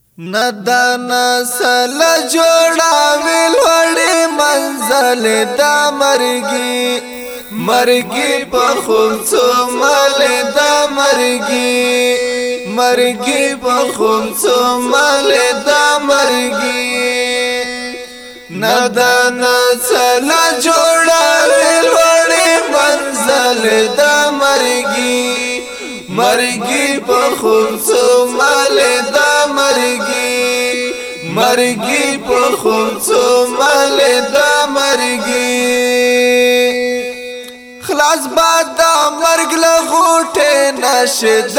ندا نسل جوړاوي لوړې منزل د مرګي په خمسو مال د مرګي په خمسو مال د مرګي ندا نسل جوړاوي لوړې منزل د مرګي په خمسو مال د مرګي په خمسو مال د مرګي خلاص باد د مرګ له غوټه نشه د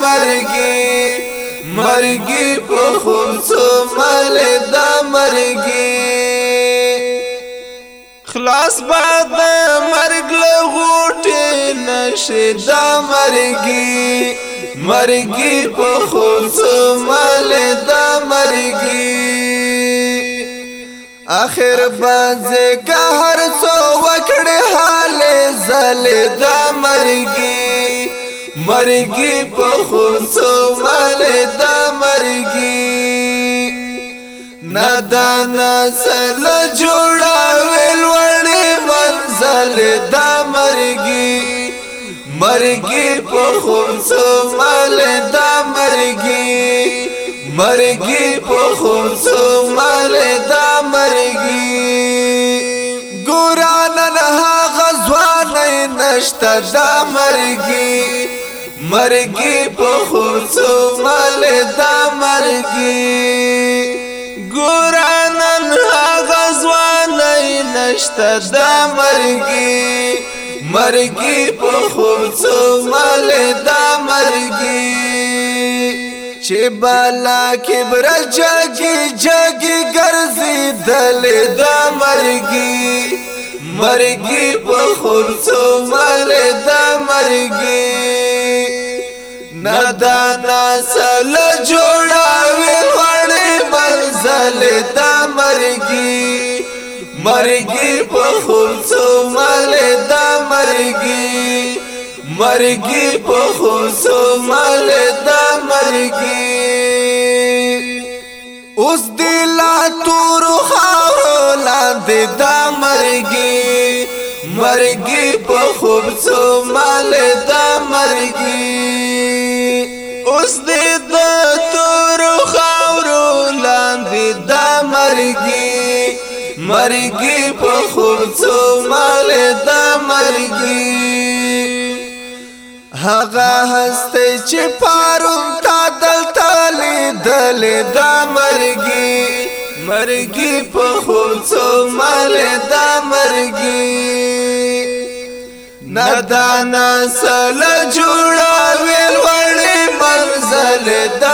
مرګي په خمسو مال د مرګي خلاص باد د مرګ له غوټه نشه د مرګي په خمسو مال د مرګي آخر باز قهر سو وکړه حال زل د مرګي په خمسو مال د مرګي ندا نسل جوړاوي لوړې منزل د مرګي په خمسو مال د مرګي په خمسو مال د مرګي ګوران نه غزوان نشته د مرګي په خمسو مال د مرګي ګوران نه غزوان نشته د مرګي په خمسو مال د مرګي چې بالا کبر جګي ګرځي دل د مرګي په خمسو مال د مرګي ندا نسل جوړاوي وړي منزل د مرګي په خمسو مال د مرګي په خمسو مال د مرګي اوس دلا تور خاورو لاندې د مرګي په خمسو مال د مرګي اوس د تور خاورو لاندې د مرګي په خمسو مال د مرګي هغه هسته چې پاروم تا دلته لیدل د مرګي په خمسو مال د مرګي ندا نسل جوړاوي لوړې منزل د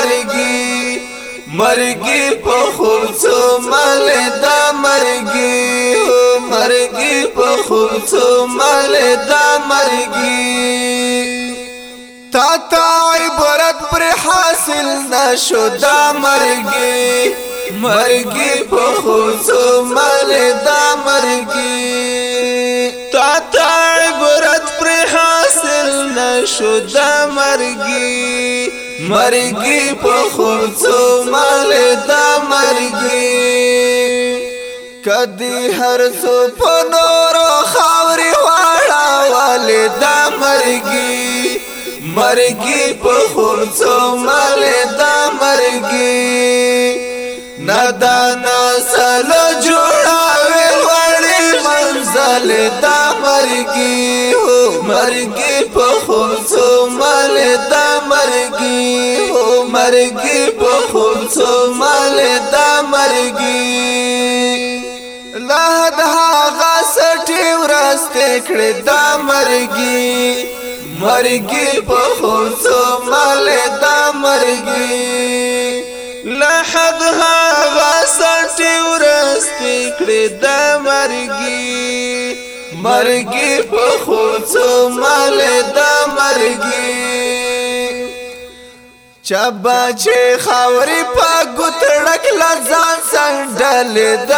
مرګي په خمسو مال د مرګي په خمسو مال د مرګي تا عبرت پر حاصل نشو د مرګي په خمسو مال د مرګي تا عبرت پر حاصل نشو د مرګي په خمسو مال د مرګي کدی هر سو په نور خاوري واړه والي د مرګي په خمسو مال د مرګي ندا نسل جوړاوي وړي منزل د مرګي په خمسو مال د مرګي په خمسو مال د مرګي لحد هغه سټي ورسته کړه د مرګي په خمسو مال د مرګي لحد هغه سټي ورسته کړه د مرګي په خمسو مال د مرګي چبا چې خاوري په ګوتړک لزان سندل د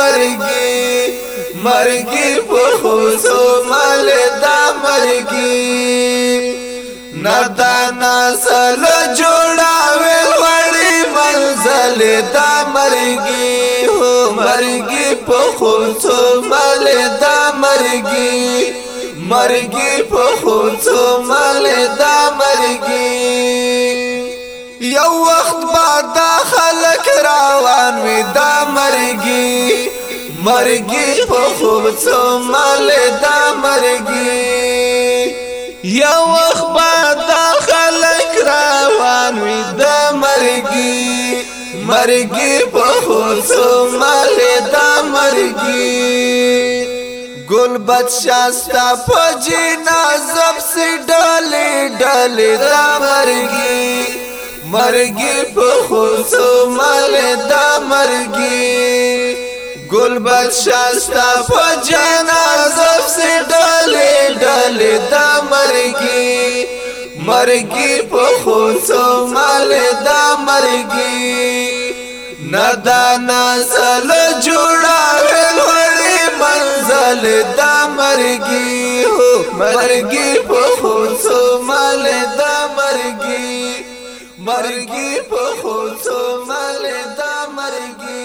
مرګي په خمسو مال د مرګي ندا نسل جوړاوي وړي منزل مل دا مرګي هو مرګي په خوڅو مل دا مرګي مرګي په خوڅو مل دا مرګي یو وخت بعد خلک روان وي دا مرګي مرګي په خوڅو مل دا مرګي یو وخت بعد خلک روان وي دا مرګي مرګي په خوڅو مل دا مرګي ګل بادشاہ په جنازه سي ډلې ډلې دا مرګي مرګي په خوڅو مل دا مرګي ګل بادشاہ په جنازه سي ډلې ډلې دا مرګي مرګي په خوڅو مل دا مرګي ندا نسل جوړاوي وړي منزل دا مرګي هو مرګي په خوڅو مل دا مرګي مرګي په خوڅو مل دا مرګي